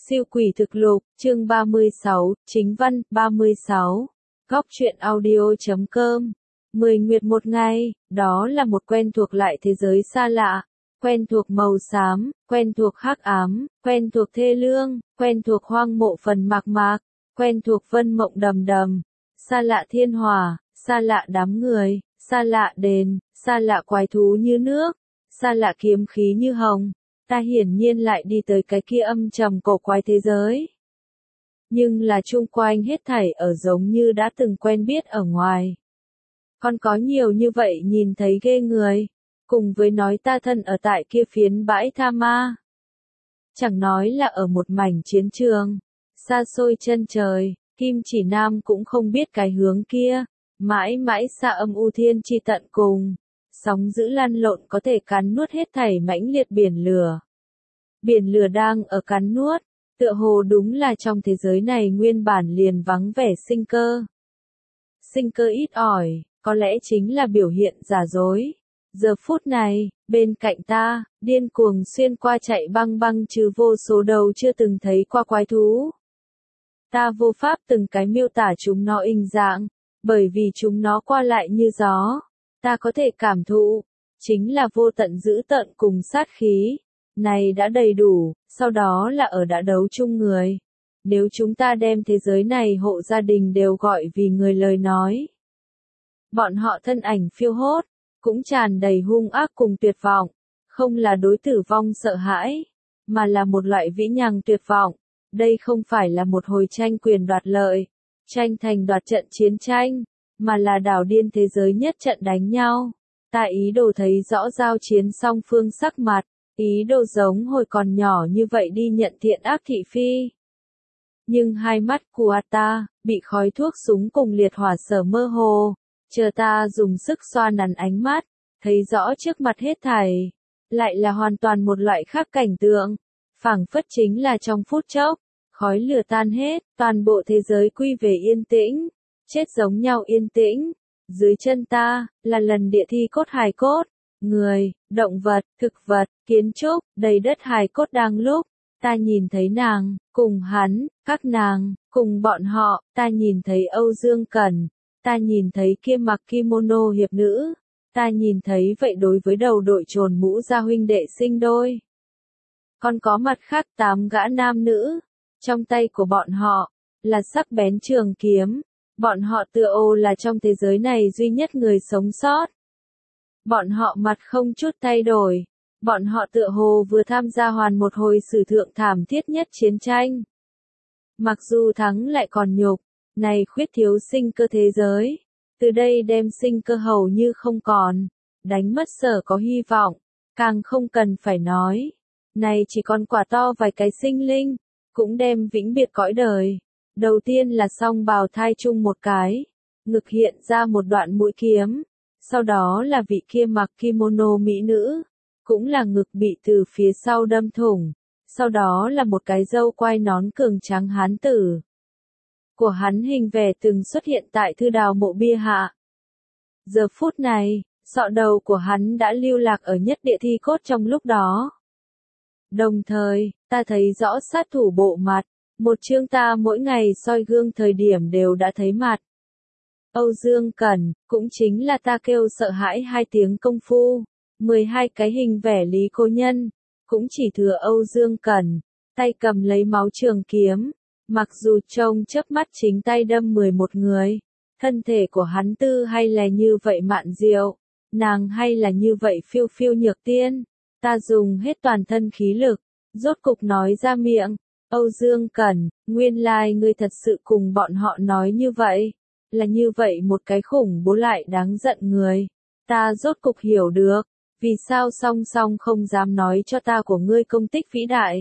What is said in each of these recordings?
Siêu quỷ thực lục, chương 36, chính văn, 36. Góc truyện audio.com. 10 nguyệt một ngày, đó là một quen thuộc lại thế giới xa lạ, quen thuộc màu xám, quen thuộc hắc ám, quen thuộc thê lương, quen thuộc hoang mộ phần mạc mạc, quen thuộc vân mộng đầm đầm, xa lạ thiên hỏa, xa lạ đám người, xa lạ đền, xa lạ quái thú như nước, xa lạ kiếm khí như hồng. Ta hiển nhiên lại đi tới cái kia âm trầm cổ quái thế giới. Nhưng là chung quanh hết thảy ở giống như đã từng quen biết ở ngoài. Còn có nhiều như vậy nhìn thấy ghê người, cùng với nói ta thân ở tại kia phiến bãi tha ma. Chẳng nói là ở một mảnh chiến trường, xa xôi chân trời, Kim Chỉ Nam cũng không biết cái hướng kia, mãi mãi xa âm u thiên chi tận cùng. Sóng dữ lăn lộn có thể cắn nuốt hết thảy mãnh liệt biển lửa. Biển lửa đang ở cắn nuốt, tựa hồ đúng là trong thế giới này nguyên bản liền vắng vẻ sinh cơ. Sinh cơ ít ỏi, có lẽ chính là biểu hiện giả dối. Giờ phút này, bên cạnh ta, điên cuồng xuyên qua chạy băng băng trừ vô số đầu chưa từng thấy qua quái thú. Ta vô pháp từng cái miêu tả chúng nó hình dạng, bởi vì chúng nó qua lại như gió. Ta có thể cảm thụ, chính là vô tận dữ tợn cùng sát khí. Này đã đầy đủ, sau đó là ở đã đấu chung người. Nếu chúng ta đem thế giới này hộ gia đình đều gọi vì người lời nói. Bọn họ thân ảnh phiêu hốt, cũng tràn đầy hung ác cùng tuyệt vọng. Không là đối tử vong sợ hãi, mà là một loại vĩ nhằng tuyệt vọng. Đây không phải là một hồi tranh quyền đoạt lợi, tranh thành đoạt trận chiến tranh, mà là đảo điên thế giới nhất trận đánh nhau. Ta ý đồ thấy rõ giao chiến song phương sắc mặt. Ý đồ giống hồi còn nhỏ như vậy đi nhận thiện ác thị phi. Nhưng hai mắt của ta, bị khói thuốc súng cùng liệt hỏa sở mơ hồ. Chờ ta dùng sức xoa nắn ánh mắt, thấy rõ trước mặt hết thảy. Lại là hoàn toàn một loại khác cảnh tượng. Phảng phất chính là trong phút chốc, khói lửa tan hết, toàn bộ thế giới quy về yên tĩnh. Chết giống nhau yên tĩnh. Dưới chân ta, là lần địa thi cốt hài cốt. Người, động vật, thực vật, kiến trúc, đầy đất hài cốt đang lúc, ta nhìn thấy nàng, cùng hắn, các nàng, cùng bọn họ, ta nhìn thấy Âu Dương Cẩn, ta nhìn thấy kia mặc kimono hiệp nữ, ta nhìn thấy vậy đối với đầu đội trồn mũ gia huynh đệ sinh đôi. Còn có mặt khác 8 gã nam nữ, trong tay của bọn họ, là sắc bén trường kiếm, bọn họ tựa hồ là trong thế giới này duy nhất người sống sót. Bọn họ mặt không chút thay đổi. Bọn họ tựa hồ vừa tham gia hoàn một hồi sử thượng thảm thiết nhất chiến tranh. Mặc dù thắng lại còn nhục, này khuyết thiếu sinh cơ thế giới. Từ đây đem sinh cơ hầu như không còn. Đánh mất sở có hy vọng. Càng không cần phải nói. Này chỉ còn quả to vài cái sinh linh. Cũng đem vĩnh biệt cõi đời. Đầu tiên là song bào thai chung một cái. Ngực hiện ra một đoạn mũi kiếm. Sau đó là vị kia mặc kimono mỹ nữ, cũng là ngực bị từ phía sau đâm thủng. Sau đó là một cái râu quai nón cường tráng hán tử. Của hắn hình vẻ từng xuất hiện tại thư đào mộ bia hạ. Giờ phút này, sọ đầu của hắn đã lưu lạc ở nhất địa thi cốt trong lúc đó. Đồng thời, ta thấy rõ sát thủ bộ mặt, một chương ta mỗi ngày soi gương thời điểm đều đã thấy mặt. Âu Dương Cẩn, cũng chính là ta kêu sợ hãi 2 tiếng công phu, 12 cái hình vẻ Lý Cô Nhân, cũng chỉ thừa Âu Dương Cẩn, tay cầm lấy máu trường kiếm, mặc dù trông chớp mắt chính tay đâm 11 người, thân thể của hắn tư hay là như vậy mạn diệu, nàng hay là như vậy phiêu phiêu nhược tiên, ta dùng hết toàn thân khí lực, rốt cục nói ra miệng, Âu Dương Cẩn, nguyên lai ngươi thật sự cùng bọn họ nói như vậy. Là như vậy một cái khủng bố lại đáng giận người. Ta rốt cục hiểu được, vì sao song song không dám nói cho ta của ngươi công tích vĩ đại.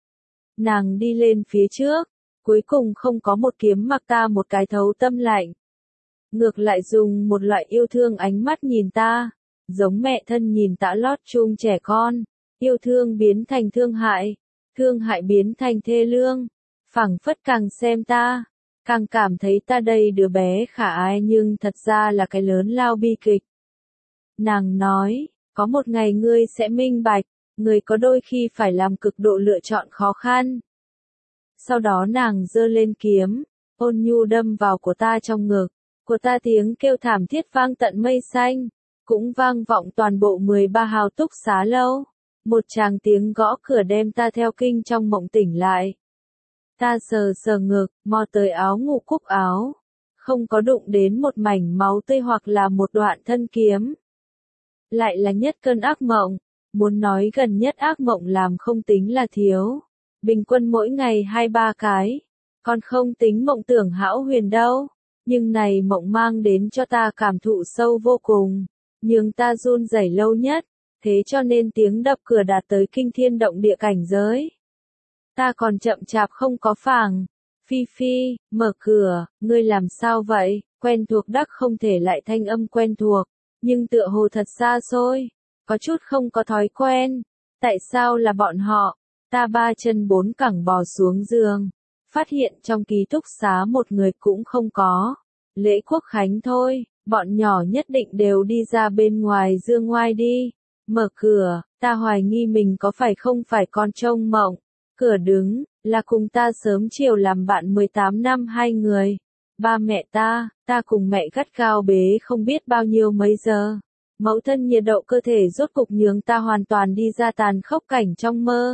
Nàng đi lên phía trước, cuối cùng không có một kiếm mặc ta một cái thấu tâm lạnh. Ngược lại dùng một loại yêu thương ánh mắt nhìn ta, giống mẹ thân nhìn tã lót chung trẻ con, yêu thương biến thành thương hại biến thành thê lương, phảng phất càng xem ta. Càng cảm thấy ta đây đứa bé khả ái nhưng thật ra là cái lớn lao bi kịch. Nàng nói, có một ngày ngươi sẽ minh bạch, người có đôi khi phải làm cực độ lựa chọn khó khăn. Sau đó nàng giơ lên kiếm, ôn nhu đâm vào của ta trong ngực. Của ta tiếng kêu thảm thiết vang tận mây xanh, cũng vang vọng toàn bộ 13 hào túc xá lâu. Một tràng tiếng gõ cửa đem ta theo kinh trong mộng tỉnh lại. Ta sờ sờ ngực, mò tới áo ngủ cúc áo. Không có đụng đến một mảnh máu tươi hoặc là một đoạn thân kiếm. Lại là nhất cơn ác mộng. Muốn nói gần nhất ác mộng làm không tính là thiếu. Bình quân mỗi ngày 2-3 cái. Còn không tính mộng tưởng hão huyền đâu. Nhưng này mộng mang đến cho ta cảm thụ sâu vô cùng. Nhưng ta run rẩy lâu nhất. Thế cho nên tiếng đập cửa đạt tới kinh thiên động địa cảnh giới. Ta còn chậm chạp không có phảng. Phi Phi, mở cửa, ngươi làm sao vậy? Quen thuộc đắc không thể lại thanh âm quen thuộc. Nhưng tựa hồ thật xa xôi. Có chút không có thói quen. Tại sao là bọn họ? Ta 3 chân 4 cẳng bò xuống giường. Phát hiện trong ký túc xá một người cũng không có. Lễ Quốc Khánh thôi, bọn nhỏ nhất định đều đi ra bên ngoài dương ngoai đi. Mở cửa, ta hoài nghi mình có phải không phải con trông mộng. Cửa đứng, là cùng ta sớm chiều làm bạn 18 năm hai người. Ba mẹ ta cùng mẹ gắt gao bế không biết bao nhiêu mấy giờ. Mẫu thân nhiệt độ cơ thể rốt cục nhường ta hoàn toàn đi ra tàn khốc cảnh trong mơ.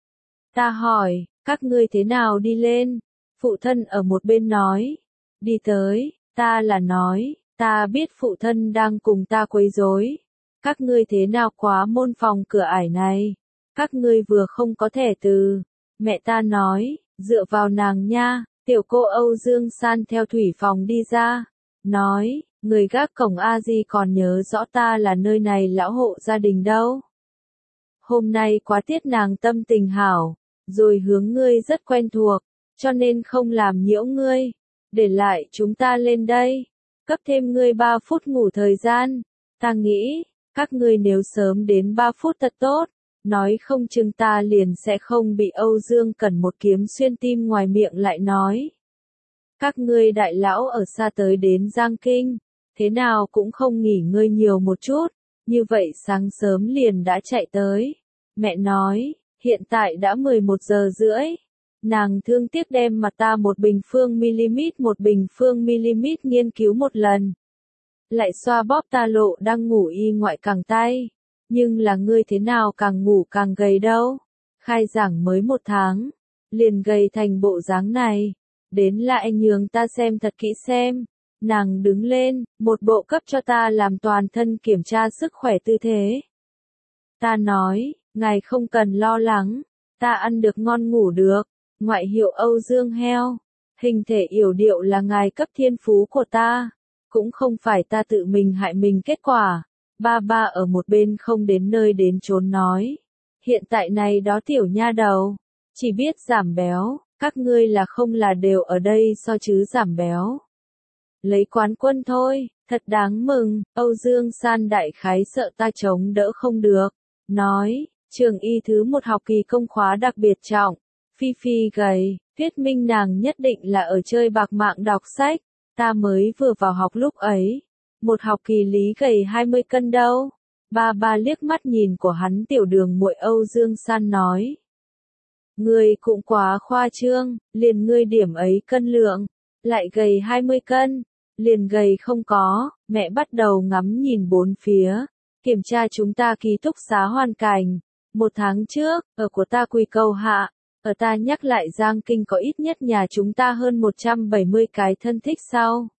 Ta hỏi, các ngươi thế nào đi lên? Phụ thân ở một bên nói. Đi tới, ta là nói, ta biết phụ thân đang cùng ta quấy rối. Các ngươi thế nào quá môn phòng cửa ải này? Các ngươi vừa không có thẻ từ. Mẹ ta nói, dựa vào nàng nha. Tiểu cô Âu Dương San theo thủy phòng đi ra. Nói, người gác cổng A Di còn nhớ rõ ta là nơi này lão hộ gia đình đâu. Hôm nay quá tiết nàng tâm tình hảo. Rồi hướng ngươi rất quen thuộc. Cho nên không làm nhiễu ngươi. Để lại chúng ta lên đây. Cấp thêm ngươi 3 phút ngủ thời gian. Ta nghĩ, các ngươi nếu sớm đến 3 phút thật tốt. Nói không chừng ta liền sẽ không bị Âu Dương Cẩn một kiếm xuyên tim ngoài miệng lại nói. Các ngươi đại lão ở xa tới đến Giang Kinh. Thế nào cũng không nghỉ ngơi nhiều một chút. Như vậy sáng sớm liền đã chạy tới. Mẹ nói, hiện tại đã 11 giờ rưỡi. Nàng thương tiếc đem mặt ta một bình phương mm nghiên cứu một lần. Lại xoa bóp ta lộ đang ngủ y ngoại cẳng tay. Nhưng là ngươi thế nào càng ngủ càng gầy đâu. Khai giảng mới 1 tháng. Liền gầy thành bộ dáng này. Đến lại nhường ta xem thật kỹ xem. Nàng đứng lên, một bộ cấp cho ta làm toàn thân kiểm tra sức khỏe tư thế. Ta nói, ngài không cần lo lắng. Ta ăn được ngon ngủ được. Ngoại hiệu Âu Dương heo. Hình thể yểu điệu là ngài cấp thiên phú của ta. Cũng không phải ta tự mình hại mình kết quả. Ba ở một bên không đến nơi đến chốn nói. Hiện tại này đó tiểu nha đầu. Chỉ biết giảm béo. Các ngươi là không là đều ở đây so chứ giảm béo. Lấy quán quân thôi. Thật đáng mừng. Âu Dương San đại khái sợ ta chống đỡ không được. Nói, trường y thứ 1 học kỳ công khóa đặc biệt trọng. Phi Phi gầy, thuyết minh nàng nhất định là ở chơi bạc mạng đọc sách. Ta mới vừa vào học lúc ấy. Một học kỳ lý gầy 20 cân đâu. Ba liếc mắt nhìn của hắn tiểu đường muội Âu Dương San nói. Ngươi cũng quá khoa trương, liền ngươi điểm ấy cân lượng. Lại gầy 20 cân, liền gầy không có. Mẹ bắt đầu ngắm nhìn bốn phía. Kiểm tra chúng ta ký túc xá hoàn cảnh. 1 tháng trước, ở của ta Quy Cầu hạ. Ở ta nhắc lại Giang Kinh có ít nhất nhà chúng ta hơn 170 cái thân thích sau.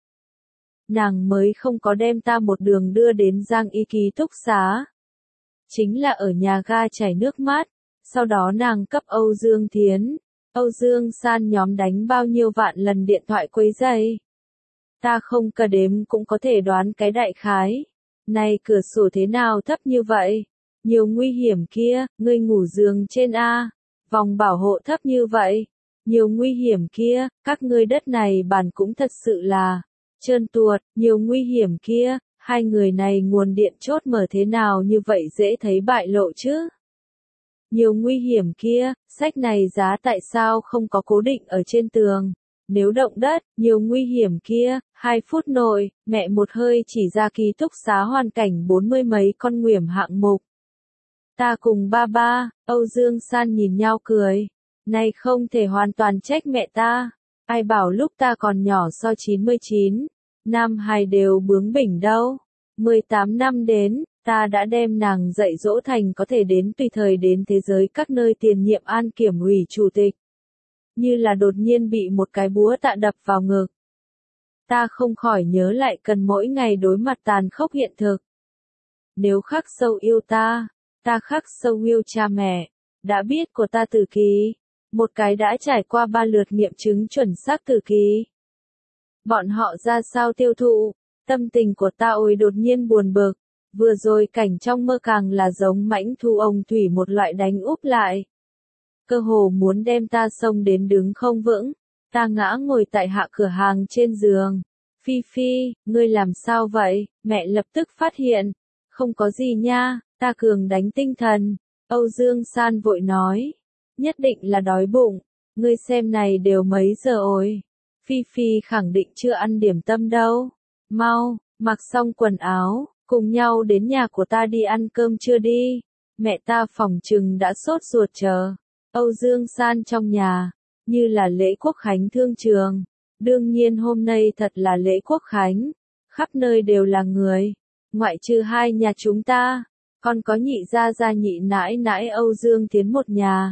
Nàng mới không có đem ta một đường đưa đến Giang Y ký túc xá. Chính là ở nhà ga chảy nước mắt. Sau đó nàng cấp Âu Dương Thiến, Âu Dương San nhóm đánh bao nhiêu vạn lần điện thoại quấy rầy. Ta không cả đếm cũng có thể đoán cái đại khái. Này cửa sổ thế nào thấp như vậy? Nhiều nguy hiểm kia, ngươi ngủ giường trên A. Vòng bảo hộ thấp như vậy. Nhiều nguy hiểm kia, các ngươi đất này bàn cũng thật sự là trơn tuột, nhiều nguy hiểm kia, hai người này nguồn điện chốt mở thế nào như vậy dễ thấy bại lộ chứ? Nhiều nguy hiểm kia, sách này giá tại sao không có cố định ở trên tường? Nếu động đất, nhiều nguy hiểm kia, 2 phút nội, mẹ một hơi chỉ ra ký túc xá hoàn cảnh 40 mấy con nguểm hạng mục. Ta cùng ba, Âu Dương San nhìn nhau cười. Này không thể hoàn toàn trách mẹ ta. Ai bảo lúc ta còn nhỏ so 99, nam hài đều bướng bỉnh đâu. 18 năm đến, ta đã đem nàng dạy dỗ thành có thể đến tùy thời đến thế giới các nơi tiền nhiệm an kiểm ủy chủ tịch. Như là đột nhiên bị một cái búa tạ đập vào ngực. Ta không khỏi nhớ lại cần mỗi ngày đối mặt tàn khốc hiện thực. Nếu khắc sâu yêu ta khắc sâu yêu cha mẹ, đã biết của ta tử kỳ, một cái đã trải qua 3 lượt nghiệm chứng chuẩn xác tử kỳ. Bọn họ ra sao tiêu thụ, tâm tình của ta ôi đột nhiên buồn bực, vừa rồi cảnh trong mơ càng là giống mãnh thu ông thủy một loại đánh úp lại. Cơ hồ muốn đem ta xông đến đứng không vững, ta ngã ngồi tại hạ cửa hàng trên giường. Phi Phi, ngươi làm sao vậy? Mẹ lập tức phát hiện. Không có gì nha, ta cường đánh tinh thần. Âu Dương San vội nói. Nhất định là đói bụng. Ngươi xem này đều mấy giờ rồi. Phi Phi khẳng định chưa ăn điểm tâm đâu. Mau, mặc xong quần áo, cùng nhau đến nhà của ta đi ăn cơm trưa đi. Mẹ ta phỏng chừng đã sốt ruột chờ. Âu Dương San trong nhà, như là lễ quốc khánh thương trường. Đương nhiên hôm nay thật là lễ quốc khánh, khắp nơi đều là người, ngoại trừ hai nhà chúng ta, còn có nhị gia gia nhị nãi nãi Âu Dương Tiến một nhà.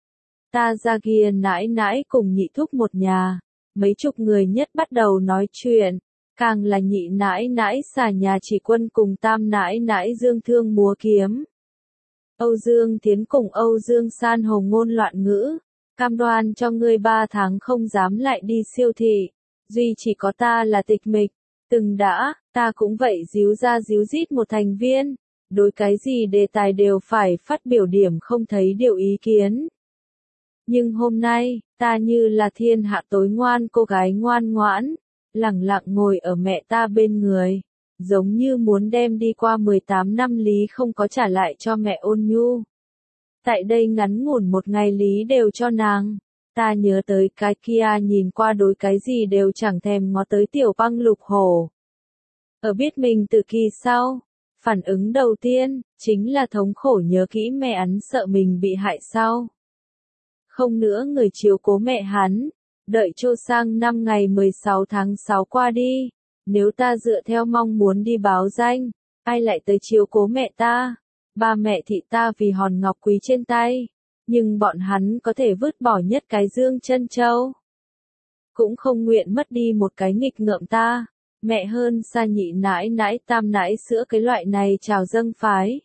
Ta gia kia nãi nãi cùng nhị thúc một nhà, mấy chục người nhất bắt đầu nói chuyện, càng là nhị nãi nãi xả nhà chỉ quân cùng tam nãi nãi Dương Thương múa kiếm. Âu Dương Tiến cùng Âu Dương San hồ ngôn loạn ngữ. Cam đoan cho ngươi 3 tháng không dám lại đi siêu thị, duy chỉ có ta là tịch mịch, từng đã, ta cũng vậy díu ra díu dít một thành viên, đối cái gì đề tài đều phải phát biểu điểm không thấy điều ý kiến. Nhưng hôm nay, ta như là thiên hạ tối ngoan cô gái ngoan ngoãn, lẳng lặng ngồi ở mẹ ta bên người, giống như muốn đem đi qua 18 năm lý không có trả lại cho mẹ ôn nhu. Tại đây ngắn ngủn một ngày lý đều cho nàng. Ta nhớ tới cái kia nhìn qua đối cái gì đều chẳng thèm ngó tới tiểu băng lục hổ. Ở biết mình từ kỳ sau, phản ứng đầu tiên, chính là thống khổ nhớ kỹ mẹ hắn sợ mình bị hại sau. Không nữa người chiếu cố mẹ hắn, đợi cho sang năm ngày 16 tháng 6 qua đi, nếu ta dựa theo mong muốn đi báo danh, ai lại tới chiếu cố mẹ ta? Ba mẹ thị ta vì hòn ngọc quý trên tay, nhưng bọn hắn có thể vứt bỏ nhất cái dương chân châu. Cũng không nguyện mất đi một cái nghịch ngợm ta, mẹ hơn xa nhị nãi nãi tam nãi sữa cái loại này chào dâng phái.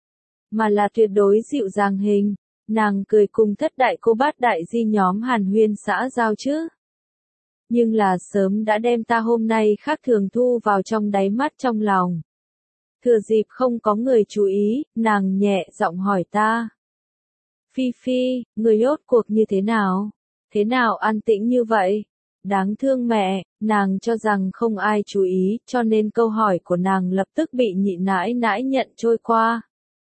Mà là tuyệt đối dịu dàng hình, nàng cười cùng thất đại cô bát đại di nhóm hàn huyên xã giao chứ. Nhưng là sớm đã đem ta hôm nay khác thường thu vào trong đáy mắt trong lòng. Thừa dịp không có người chú ý, nàng nhẹ giọng hỏi ta. Phi Phi, người rốt cuộc như thế nào? Thế nào an tĩnh như vậy? Đáng thương mẹ, nàng cho rằng không ai chú ý, cho nên câu hỏi của nàng lập tức bị nhị nãi nãi nhận trôi qua.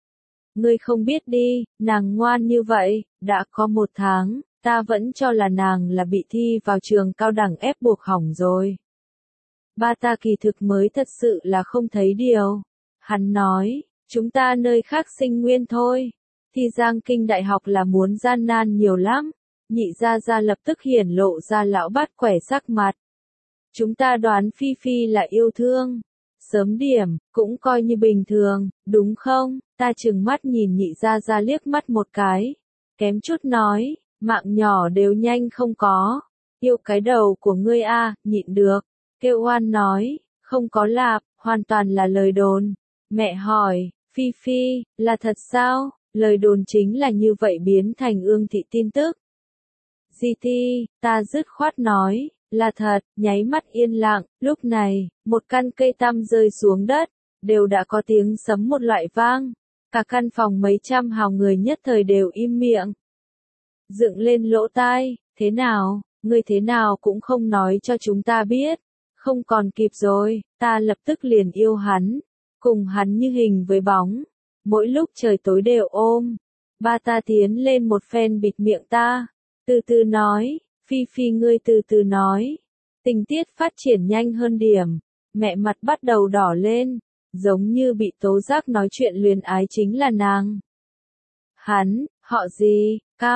Ngươi không biết đi, nàng ngoan như vậy, đã có 1 tháng, ta vẫn cho là nàng là bị thi vào trường cao đẳng ép buộc hỏng rồi. Ba ta kỳ thực mới thật sự là không thấy điều. Hắn nói, chúng ta nơi khác sinh nguyên thôi. Thi Giang Kinh Đại học là muốn gian nan nhiều lắm. Nhị gia gia lập tức hiển lộ ra lão bát quẻ sắc mặt. Chúng ta đoán Phi Phi là yêu thương. Sớm điểm, cũng coi như bình thường, đúng không? Ta trừng mắt nhìn nhị gia gia liếc mắt một cái. Kém chút nói, mạng nhỏ đều nhanh không có. Yêu cái đầu của ngươi a, nhịn được. Kêu oan nói, không có lạp, hoàn toàn là lời đồn. Mẹ hỏi, Phi Phi, là thật sao? Lời đồn chính là như vậy biến thành ương thị tin tức. Di Ti, ta dứt khoát nói, là thật, nháy mắt yên lặng, lúc này, một căn cây tăm rơi xuống đất, đều đã có tiếng sấm một loại vang. Cả căn phòng mấy trăm hào người nhất thời đều im miệng. Dựng lên lỗ tai, thế nào, ngươi thế nào cũng không nói cho chúng ta biết. Không còn kịp rồi, ta lập tức liền yêu hắn. Cùng hắn như hình với bóng, mỗi lúc trời tối đều ôm. Ba ta tiến lên một phen bịt miệng ta, từ từ nói, Phi Phi ngươi từ từ nói. Tình tiết phát triển nhanh hơn điểm, mẹ mặt bắt đầu đỏ lên, giống như bị tố giác nói chuyện luyến ái chính là nàng. Hắn, họ gì, cao,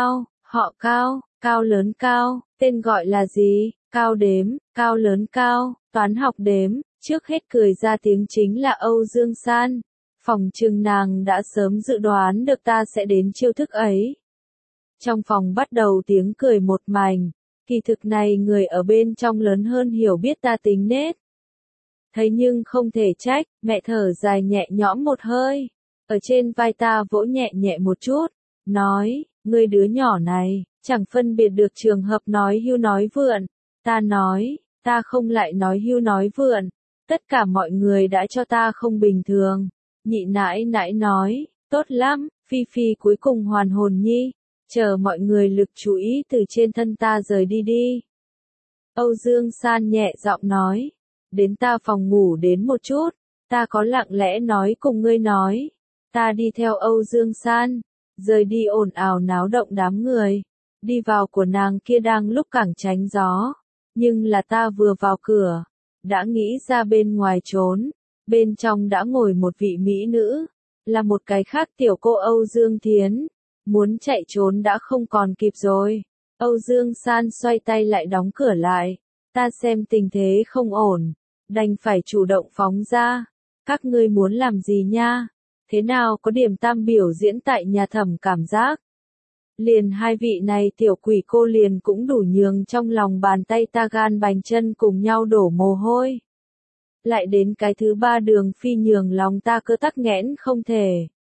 Họ Cao, Cao lớn Cao, tên gọi là gì? Cao đếm, Cao lớn Cao, toán học đếm, trước hết cười ra tiếng chính là Âu Dương San. Phòng trừng nàng đã sớm dự đoán được ta sẽ đến chiêu thức ấy. Trong phòng bắt đầu tiếng cười một mảnh, kỳ thực này người ở bên trong lớn hơn hiểu biết ta tính nết. Thấy nhưng không thể trách, mẹ thở dài nhẹ nhõm một hơi, ở trên vai ta vỗ nhẹ nhẹ một chút, nói, ngươi đứa nhỏ này, chẳng phân biệt được trường hợp nói hưu nói vượn. Ta nói, ta không lại nói hưu nói vượn, tất cả mọi người đã cho ta không bình thường. Nhị nãi nãi nói, tốt lắm, Phi Phi cuối cùng hoàn hồn nhi, chờ mọi người lực chú ý từ trên thân ta rời đi đi. Âu Dương San nhẹ giọng nói, đến ta phòng ngủ đến một chút, ta có lặng lẽ nói cùng ngươi nói. Ta đi theo Âu Dương San, rời đi ồn ào náo động đám người, đi vào của nàng kia đang lúc cẳng tránh gió, nhưng là ta vừa vào cửa, đã nghĩ ra bên ngoài trốn, bên trong đã ngồi một vị mỹ nữ, là một cái khác tiểu cô Âu Dương Thiến, muốn chạy trốn đã không còn kịp rồi. Âu Dương San xoay tay lại đóng cửa lại, ta xem tình thế không ổn, đành phải chủ động phóng ra. Các ngươi muốn làm gì nha? Thế nào có điểm tam biểu diễn tại nhà Thẩm cảm giác? Liền hai vị này tiểu quỷ cô liền cũng đủ nhường trong lòng bàn tay ta gan bành chân cùng nhau đổ mồ hôi. Lại đến cái thứ ba Đường Phi nhường lòng ta cứ tắc nghẽn không thể.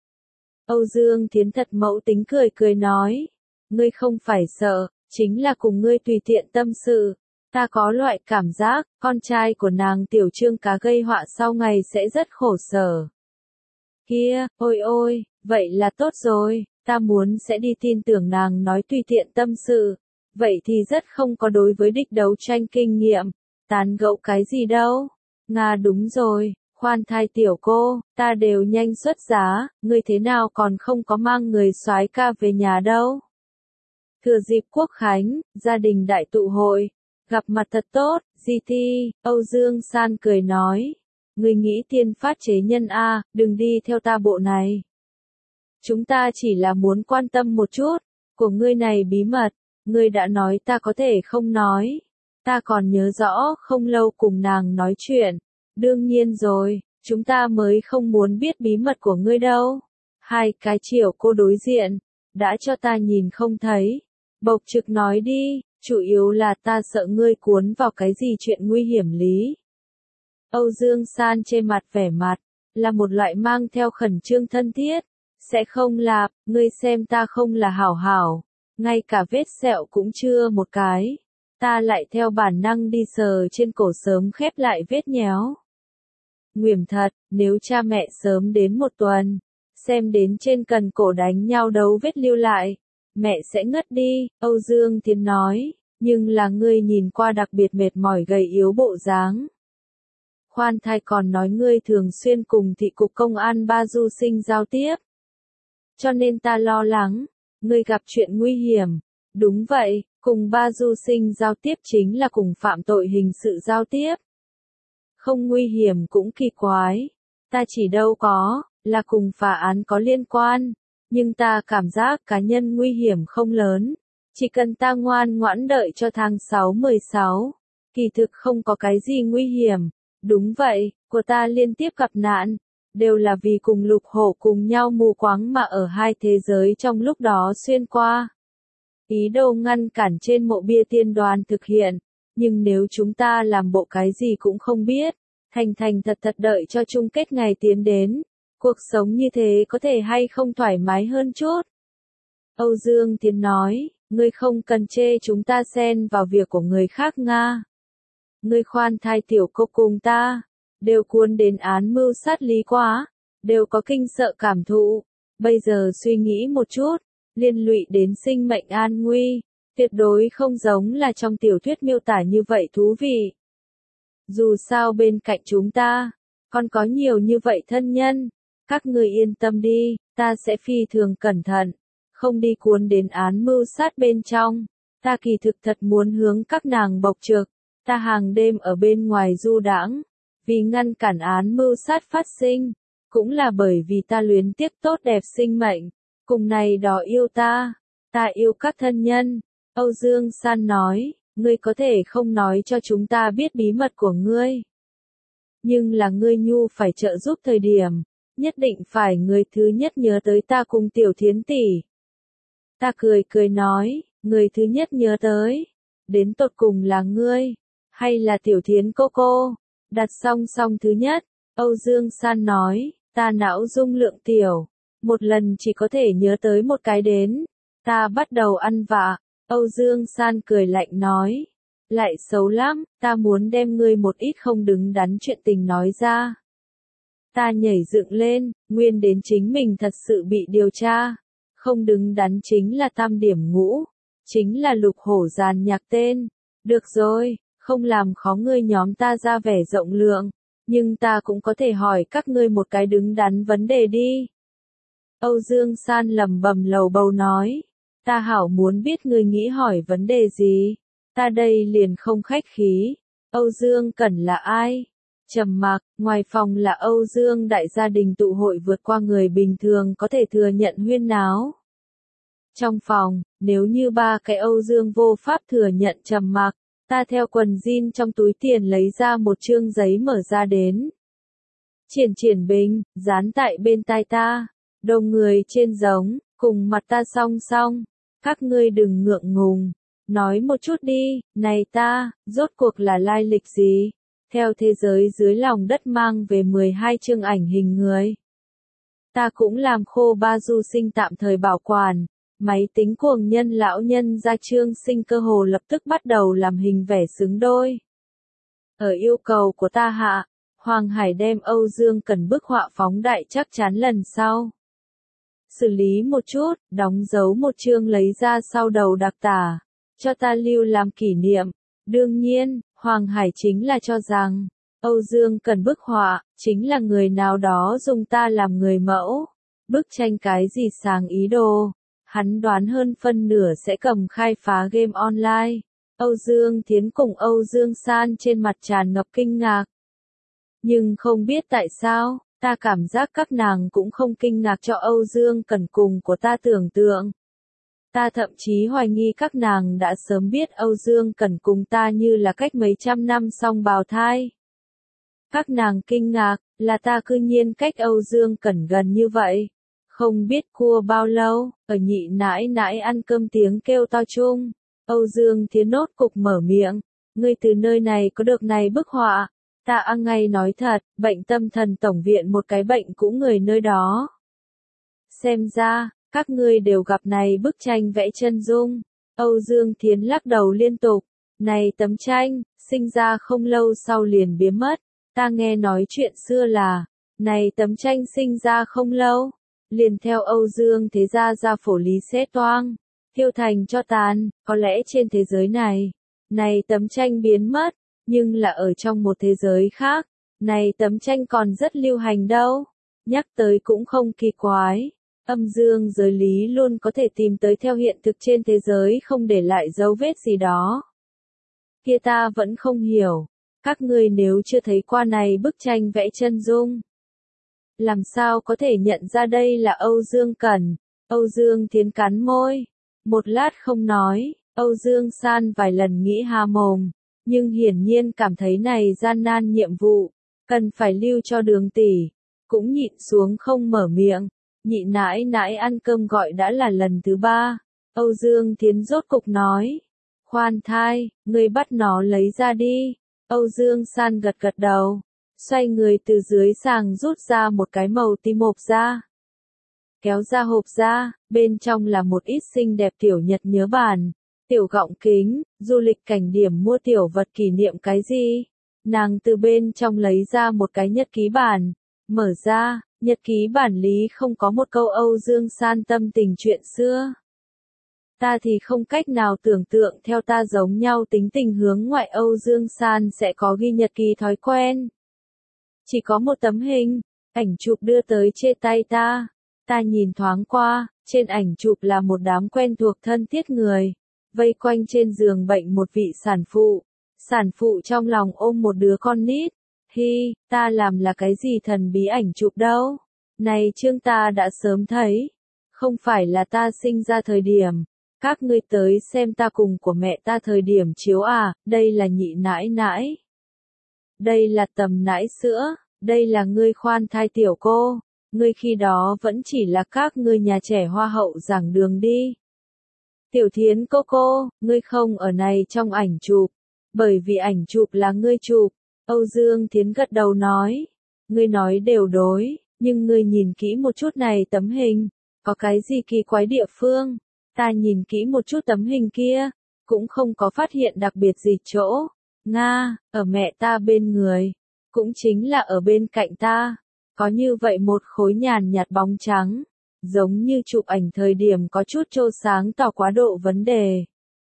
Âu Dương Thiến thật mẫu tính cười cười nói, ngươi không phải sợ, chính là cùng ngươi tùy tiện tâm sự. Ta có loại cảm giác, con trai của nàng tiểu Trương cá gây họa sau ngày sẽ rất khổ sở. Kia, ôi ôi, vậy là tốt rồi, ta muốn sẽ đi tin tưởng nàng nói tùy tiện tâm sự. Vậy thì rất không có đối với địch đấu tranh kinh nghiệm, tán gẫu cái gì đâu. Nga đúng rồi, khoan thai tiểu cô, ta đều nhanh xuất giá, ngươi thế nào còn không có mang người soái ca về nhà đâu. Thừa dịp Quốc Khánh, gia đình đại tụ hội, gặp mặt thật tốt, GT, Âu Dương San cười nói. Ngươi nghĩ tiên phát chế nhân a, đừng đi theo ta bộ này. Chúng ta chỉ là muốn quan tâm một chút, của ngươi này bí mật, ngươi đã nói ta có thể không nói. Ta còn nhớ rõ không lâu cùng nàng nói chuyện, đương nhiên rồi, chúng ta mới không muốn biết bí mật của ngươi đâu. Hai cái chiều cô đối diện, đã cho ta nhìn không thấy. Bộc trực nói đi, chủ yếu là ta sợ ngươi cuốn vào cái gì chuyện nguy hiểm lý. Âu Dương San trên mặt vẻ mặt, là một loại mang theo khẩn trương thân thiết. Sẽ không là, ngươi xem ta không là hảo hảo, ngay cả vết sẹo cũng chưa một cái. Ta lại theo bản năng đi sờ trên cổ sớm khép lại vết nhéo. Nguểm thật, nếu cha mẹ sớm đến một tuần, xem đến trên cần cổ đánh nhau đấu vết lưu lại, mẹ sẽ ngất đi, Âu Dương Thiến nói, nhưng là ngươi nhìn qua đặc biệt mệt mỏi gầy yếu bộ dáng. Khoan thai còn nói ngươi thường xuyên cùng thị cục công an Ba Du Sinh giao tiếp. Cho nên ta lo lắng, ngươi gặp chuyện nguy hiểm. Đúng vậy, cùng Ba Du Sinh giao tiếp chính là cùng phạm tội hình sự giao tiếp. Không nguy hiểm cũng kỳ quái. Ta chỉ đâu có, là cùng phá án có liên quan. Nhưng ta cảm giác cá nhân nguy hiểm không lớn. Chỉ cần ta ngoan ngoãn đợi cho tháng 6/16. Kỳ thực không có cái gì nguy hiểm. Đúng vậy, của ta liên tiếp gặp nạn. Đều là vì cùng Lục Hổ cùng nhau mù quáng mà ở hai thế giới trong lúc đó xuyên qua. Ý đồ ngăn cản trên mộ bia tiên đoàn thực hiện, nhưng nếu chúng ta làm bộ cái gì cũng không biết, thành thành thật thật đợi cho chung kết ngày tiến đến, cuộc sống như thế có thể hay không thoải mái hơn chút. Âu Dương Tiến nói, ngươi không cần chê chúng ta xen vào việc của người khác Nga. Ngươi khoan thai tiểu cô cùng ta, đều cuốn đến án mưu sát lý quá, đều có kinh sợ cảm thụ. Bây giờ suy nghĩ một chút, liên lụy đến sinh mệnh an nguy, tuyệt đối không giống là trong tiểu thuyết miêu tả như vậy thú vị. Dù sao bên cạnh chúng ta, còn có nhiều như vậy thân nhân, các người yên tâm đi, ta sẽ phi thường cẩn thận, không đi cuốn đến án mưu sát bên trong. Ta kỳ thực thật muốn hướng các nàng bộc trực, ta hàng đêm ở bên ngoài du đãng, vì ngăn cản án mưu sát phát sinh, cũng là bởi vì ta luyến tiếc tốt đẹp sinh mệnh, cùng này đó yêu ta, Ta yêu các thân nhân. Âu Dương San nói, ngươi có thể không nói cho chúng ta biết bí mật của ngươi. Nhưng là ngươi nhu phải trợ giúp thời điểm, nhất định phải người thứ nhất nhớ tới ta cùng Tiểu Thiến tỷ. Ta cười cười nói, người thứ nhất nhớ tới, đến tột cùng là ngươi, hay là Tiểu Thiến cô? Đặt song song thứ nhất, Âu Dương San nói, ta não dung lượng tiểu, một lần chỉ có thể nhớ tới một cái đến, ta bắt đầu ăn vạ. Âu Dương San cười lạnh nói, lại xấu lắm, ta muốn đem ngươi một ít không đứng đắn chuyện tình nói ra. Ta nhảy dựng lên, nguyên đến chính mình thật sự bị điều tra, không đứng đắn chính là tam điểm ngũ, chính là Lục Hổ giàn nhạc tên. Được rồi, không làm khó ngươi nhóm ta ra vẻ rộng lượng, nhưng ta cũng có thể hỏi các ngươi một cái đứng đắn vấn đề đi. Âu Dương San lẩm bẩm lầu bầu nói, ta hảo muốn biết ngươi nghĩ hỏi vấn đề gì, ta đây liền không khách khí. Âu Dương Cẩn là ai? Trầm mặc, ngoài phòng là Âu Dương đại gia đình tụ hội vượt qua người bình thường có thể thừa nhận huyên náo. Trong phòng, nếu như ba cái Âu Dương vô pháp thừa nhận trầm mặc, ta theo quần jean trong túi tiền lấy ra một chương giấy mở ra đến. Triển Bình, dán tại bên tai ta, đông người trên giống, cùng mặt ta song song, các ngươi đừng ngượng ngùng, nói một chút đi, này ta, rốt cuộc là lai lịch gì? Theo thế giới dưới lòng đất mang về 12 chương ảnh hình người. Ta cũng làm khô ba du sinh tạm thời bảo quản, máy tính cuồng nhân lão nhân ra Trương Sinh cơ hồ lập tức bắt đầu làm hình vẽ xứng đôi. Ở yêu cầu của ta hạ, Hoàng Hải đem Âu Dương Cần bức họa phóng đại chắc chắn lần sau. Xử lý một chút, đóng dấu một chương lấy ra sau đầu đặc tả, cho ta lưu làm kỷ niệm. Đương nhiên, Hoàng Hải chính là cho rằng, Âu Dương Cần bức họa, chính là người nào đó dùng ta làm người mẫu. Bức tranh cái gì sáng ý đồ, hắn đoán hơn phân nửa sẽ cầm khai phá game online. Âu Dương Thiến cùng Âu Dương San trên mặt tràn ngập kinh ngạc. Nhưng không biết tại sao, ta cảm giác các nàng cũng không kinh ngạc cho Âu Dương Cần cùng của ta tưởng tượng. Ta thậm chí hoài nghi các nàng đã sớm biết Âu Dương Cần cùng ta như là cách mấy trăm năm song bào thai. Các nàng kinh ngạc, là ta cư nhiên cách Âu Dương Cần gần như vậy. Không biết cua bao lâu, ở nhị nãi nãi ăn cơm tiếng kêu to chung. Âu Dương Thiến nốt cục mở miệng, ngươi từ nơi này có được này bức họa. Ta ngay nói thật, bệnh tâm thần tổng viện một cái bệnh cũ người nơi đó. Xem ra, các ngươi đều gặp này bức tranh vẽ chân dung. Âu Dương Thiến lắc đầu liên tục. Này tấm tranh, sinh ra không lâu sau liền biến mất. Ta nghe nói chuyện xưa là, này tấm tranh sinh ra không lâu, liền theo Âu Dương thế gia ra phổ lý xé toang, thiêu thành cho tàn. Có lẽ trên thế giới này, này tấm tranh biến mất, nhưng là ở trong một thế giới khác, này tấm tranh còn rất lưu hành đâu. Nhắc tới cũng không kỳ quái. Âm dương giới lý luôn có thể tìm tới theo hiện thực trên thế giới không để lại dấu vết gì đó. Kia ta vẫn không hiểu. Các ngươi nếu chưa thấy qua này bức tranh vẽ chân dung, làm sao có thể nhận ra đây là Âu Dương Cần? Âu Dương Thiến cắn môi. Một lát không nói, Âu Dương San vài lần nghĩ há mồm, nhưng hiển nhiên cảm thấy này gian nan nhiệm vụ, cần phải lưu cho Đường tỷ, cũng nhịn xuống không mở miệng. Nhị nãi nãi ăn cơm gọi đã là lần thứ 3, Âu Dương Thiến rốt cục nói, khoan thai, ngươi bắt nó lấy ra đi. Âu Dương San gật gật đầu, xoay người từ dưới sàng rút ra một cái màu tím hộp ra. Kéo ra hộp ra, bên trong là một ít xinh đẹp tiểu nhật nhớ bản, tiểu gọng kính, du lịch cảnh điểm mua tiểu vật kỷ niệm cái gì. Nàng từ bên trong lấy ra một cái nhật ký bản, mở ra, nhật ký bản lý không có một câu Âu Dương San tâm tình chuyện xưa. Ta thì không cách nào tưởng tượng theo ta giống nhau tính tình hướng ngoại Âu Dương San sẽ có ghi nhật ký thói quen. Chỉ có một tấm hình, ảnh chụp đưa tới trên tay ta. Ta nhìn thoáng qua, trên ảnh chụp là một đám quen thuộc thân thiết người, vây quanh trên giường bệnh một vị sản phụ. Sản phụ trong lòng ôm một đứa con nít. Hi, ta làm là cái gì thần bí ảnh chụp đâu. Này chương ta đã sớm thấy. Không phải là ta sinh ra thời điểm. Các ngươi tới xem ta cùng của mẹ ta thời điểm chiếu à, đây là nhị nãi nãi. Đây là tầm nãi sữa, đây là ngươi khoan thai tiểu cô, ngươi khi đó vẫn chỉ là các ngươi nhà trẻ hoa hậu giảng đường đi. Tiểu Thiến cô, ngươi không ở này trong ảnh chụp, bởi vì ảnh chụp là ngươi chụp. Âu Dương Thiến gật đầu nói, ngươi nói đều đối, nhưng ngươi nhìn kỹ một chút này tấm hình, có cái gì kỳ quái địa phương? Ta nhìn kỹ một chút tấm hình kia, cũng không có phát hiện đặc biệt gì chỗ. Nga, ở mẹ ta bên người, cũng chính là ở bên cạnh ta, có như vậy một khối nhàn nhạt bóng trắng, giống như chụp ảnh thời điểm có chút trô sáng tỏ quá độ vấn đề.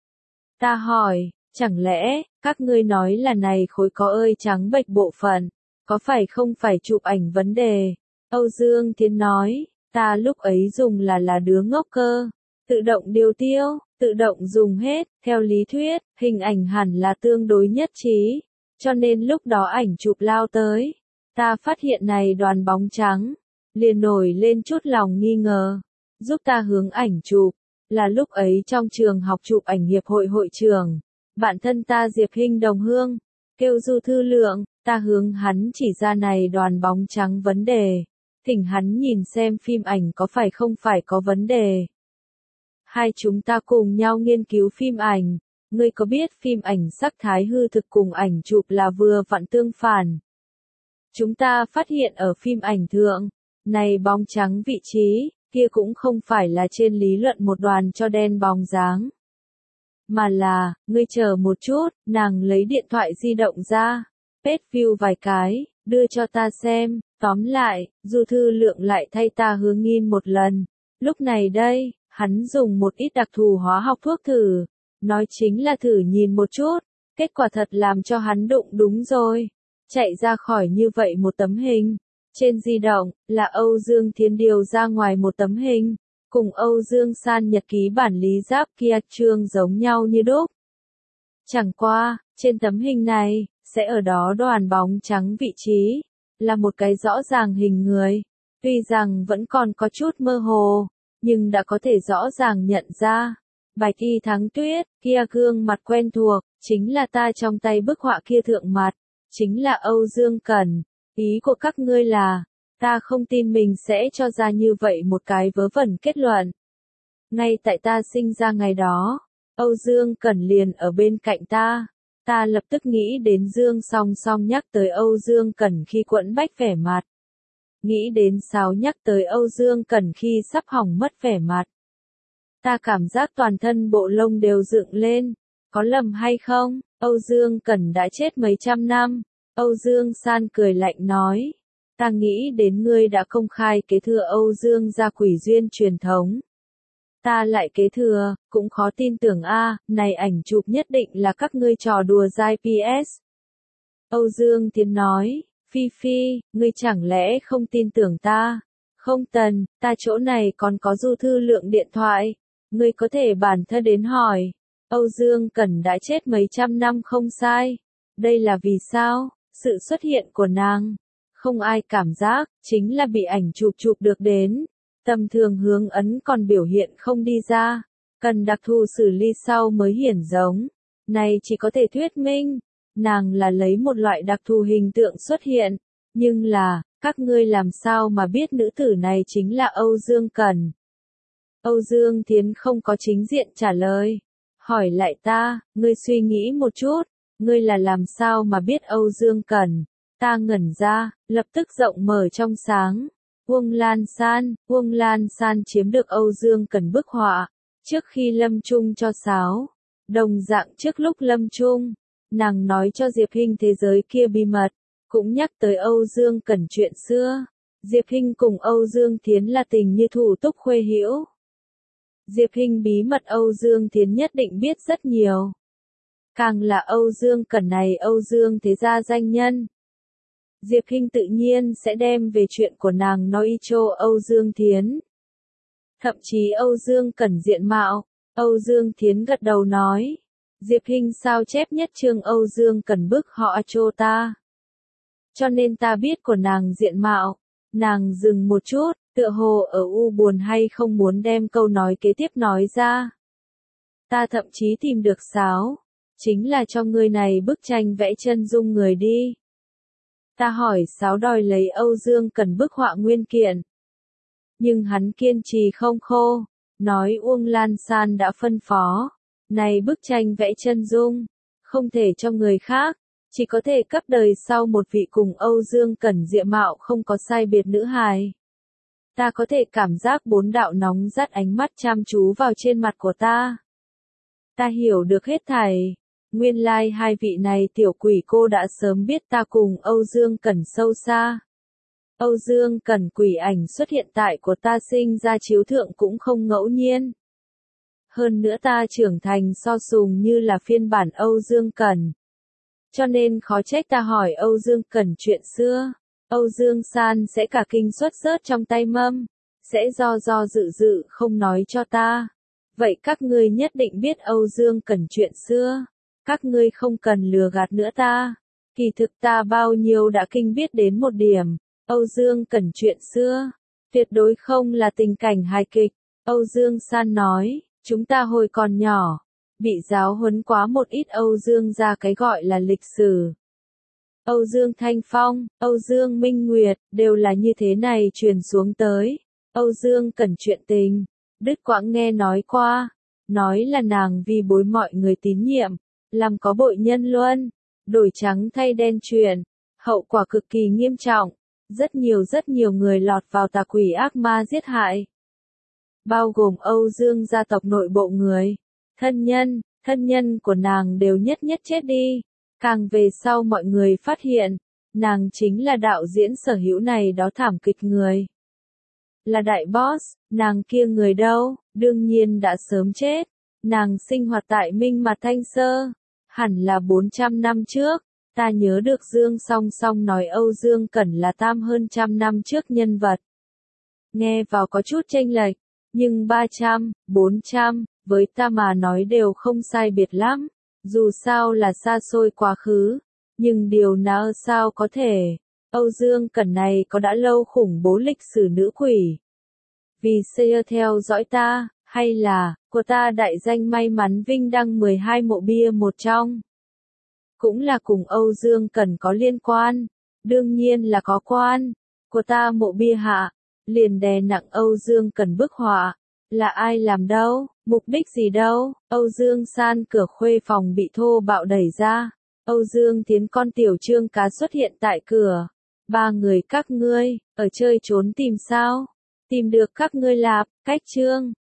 Ta hỏi, chẳng lẽ, các ngươi nói là này khối có ơi trắng bệch bộ phận, có phải không phải chụp ảnh vấn đề? Âu Dương Thiến nói, ta lúc ấy dùng là đứa ngốc cơ, tự động điều tiêu, tự động dùng hết, theo lý thuyết, hình ảnh hẳn là tương đối nhất trí, cho nên lúc đó ảnh chụp lao tới, ta phát hiện này đoàn bóng trắng, liền nổi lên chút lòng nghi ngờ, giúp ta hướng ảnh chụp, là lúc ấy trong trường học chụp ảnh hiệp hội hội trưởng, bạn thân ta Diệp Hinh đồng hương, kêu Du Thư Lượng, ta hướng hắn chỉ ra này đoàn bóng trắng vấn đề, thỉnh hắn nhìn xem phim ảnh có phải không phải có vấn đề. Hai chúng ta cùng nhau nghiên cứu phim ảnh, ngươi có biết phim ảnh sắc thái hư thực cùng ảnh chụp là vừa vặn tương phản. Chúng ta phát hiện ở phim ảnh thượng, này bóng trắng vị trí, kia cũng không phải là trên lý luận một đoàn cho đen bóng dáng. Mà là, ngươi chờ một chút, nàng lấy điện thoại di động ra, page view vài cái, đưa cho ta xem, tóm lại, Du Thư Lượng lại thay ta hướng in một lần. Lúc này đây, hắn dùng một ít đặc thù hóa học thuốc thử, nói chính là thử nhìn một chút, kết quả thật làm cho hắn đụng đúng rồi. Chạy ra khỏi như vậy một tấm hình, trên di động, là Âu Dương Thiến điều ra ngoài một tấm hình, cùng Âu Dương San nhật ký bản lý giáp kia trương giống nhau như đúc. Chẳng qua, trên tấm hình này, sẽ ở đó đoàn bóng trắng vị trí, là một cái rõ ràng hình người, tuy rằng vẫn còn có chút mơ hồ, nhưng đã có thể rõ ràng nhận ra. Bạch y thắng tuyết, kia gương mặt quen thuộc, chính là ta trong tay bức họa kia thượng mặt, chính là Âu Dương Cẩn. Ý của các ngươi là, ta không tin mình sẽ cho ra như vậy một cái vớ vẩn kết luận. Ngay tại ta sinh ra ngày đó, Âu Dương Cẩn liền ở bên cạnh ta. Ta lập tức nghĩ đến Dương Song Song nhắc tới Âu Dương Cẩn khi quẫn bách vẻ mặt. Nghĩ đến Sáo nhắc tới Âu Dương Cẩn khi sắp hỏng mất vẻ mặt. Ta cảm giác toàn thân bộ lông đều dựng lên. Có lầm hay không? Âu Dương Cẩn đã chết mấy trăm năm. Âu Dương San cười lạnh nói. Ta nghĩ đến ngươi đã công khai kế thừa Âu Dương gia quỷ duyên truyền thống. Ta lại kế thừa, cũng khó tin tưởng a, này ảnh chụp nhất định là các ngươi trò đùa dai PS. Âu Dương Thiến nói, Phi Phi, ngươi chẳng lẽ không tin tưởng ta? Không Tần, ta chỗ này còn có Du Thư Lượng điện thoại. Ngươi có thể bản thân đến hỏi. Âu Dương Cẩn đã chết mấy trăm năm không sai. Đây là vì sao? Sự xuất hiện của nàng. Không ai cảm giác, chính là bị ảnh chụp được đến. Tầm thường hướng ấn còn biểu hiện không đi ra. Cần đặc thù xử lý sau mới hiển giống. Này chỉ có thể thuyết minh. Nàng là lấy một loại đặc thù hình tượng xuất hiện. Nhưng là, các ngươi làm sao mà biết nữ tử này chính là Âu Dương Cẩn? Âu Dương Thiến không có chính diện trả lời. Hỏi lại ta, ngươi suy nghĩ một chút, ngươi là làm sao mà biết Âu Dương Cẩn? Ta ngẩn ra, lập tức rộng mở trong sáng. Uông Lan San chiếm được Âu Dương Cẩn bức họa, trước khi lâm chung cho Sáo. Đồng dạng trước lúc lâm chung, nàng nói cho Diệp Hinh thế giới kia bí mật, cũng nhắc tới Âu Dương Cẩn chuyện xưa. Diệp Hinh cùng Âu Dương Thiến là tình như thủ túc khuê hữu. Diệp Hinh bí mật Âu Dương Thiến nhất định biết rất nhiều. Càng là Âu Dương Cẩn này Âu Dương thế gia danh nhân. Diệp Hinh tự nhiên sẽ đem về chuyện của nàng nói cho Âu Dương Thiến. Thậm chí Âu Dương Cẩn diện mạo, Âu Dương Thiến gật đầu nói. Diệp Hinh sao chép nhất chương Âu Dương Cẩn bức họ cho ta. Cho nên ta biết của nàng diện mạo. Nàng dừng một chút, tựa hồ ở u buồn hay không muốn đem câu nói kế tiếp nói ra. Ta thậm chí tìm được 6. Chính là cho ngươi này bức tranh vẽ chân dung người đi. Ta hỏi 6 đòi lấy Âu Dương Cẩn bức họa nguyên kiện. Nhưng hắn kiên trì không khô, nói Uông Lan San đã phân phó. Này bức tranh vẽ chân dung, không thể cho người khác, chỉ có thể cấp đời sau một vị cùng Âu Dương Cẩn diện mạo không có sai biệt nữ hài. Ta có thể cảm giác 4 đạo nóng rát ánh mắt chăm chú vào trên mặt của ta. Ta hiểu được hết thảy. Nguyên lai hai vị này tiểu quỷ cô đã sớm biết ta cùng Âu Dương Cẩn sâu xa. Âu Dương Cẩn quỷ ảnh xuất hiện tại của ta sinh ra chiếu thượng cũng không ngẫu nhiên. Hơn nữa ta trưởng thành so sùng như là phiên bản Âu Dương Cẩn. Cho nên khó trách ta hỏi Âu Dương Cẩn chuyện xưa. Âu Dương San sẽ cả kinh suất rớt trong tay mâm. Sẽ do dự không nói cho ta. Vậy các ngươi nhất định biết Âu Dương Cẩn chuyện xưa. Các ngươi không cần lừa gạt nữa ta. Kỳ thực ta bao nhiêu đã kinh biết đến một điểm. Âu Dương Cẩn chuyện xưa. Tuyệt đối không là tình cảnh hài kịch. Âu Dương San nói, chúng ta hồi còn nhỏ. Bị giáo huấn quá một ít Âu Dương ra cái gọi là lịch sử. Âu Dương Thanh Phong, Âu Dương Minh Nguyệt, đều là như thế này truyền xuống tới. Âu Dương Cẩn chuyện tình. Đứt quãng nghe nói qua. Nói là nàng vì bối mọi người tín nhiệm. Làm có bội nhân luân. Đổi trắng thay đen chuyện. Hậu quả cực kỳ nghiêm trọng. Rất nhiều người lọt vào tà quỷ ác ma giết hại. Bao gồm Âu Dương gia tộc nội bộ người. Thân nhân của nàng đều nhất chết đi. Càng về sau mọi người phát hiện, nàng chính là đạo diễn sở hữu này đó thảm kịch người. Là đại boss, nàng kia người đâu, đương nhiên đã sớm chết. Nàng sinh hoạt tại Minh Mặt Thanh Sơ, hẳn là 400 năm trước. Ta nhớ được Dương Song Song nói Âu Dương Cẩn là tam hơn trăm năm trước nhân vật. Nghe vào có chút chênh lệch, nhưng 300, 400, với ta mà nói đều không sai biệt lắm. Dù sao là xa xôi quá khứ, nhưng điều nào sao có thể. Âu Dương Cẩn này có đã lâu khủng bố lịch sử nữ quỷ. Vì xưa theo dõi ta, hay là, của ta đại danh may mắn vinh đăng 12 mộ bia một trong. Cũng là cùng Âu Dương Cẩn có liên quan. Đương nhiên là có quan. Của ta mộ bia hạ, liền đè nặng Âu Dương Cẩn bức họa. Là ai làm đâu, mục đích gì đâu. Âu Dương San cửa khuê phòng bị thô bạo đẩy ra. Âu Dương Tiến con tiểu trương cá xuất hiện tại cửa. 3 người các ngươi, ở chơi trốn tìm sao? Tìm được các ngươi lạp, cách trương.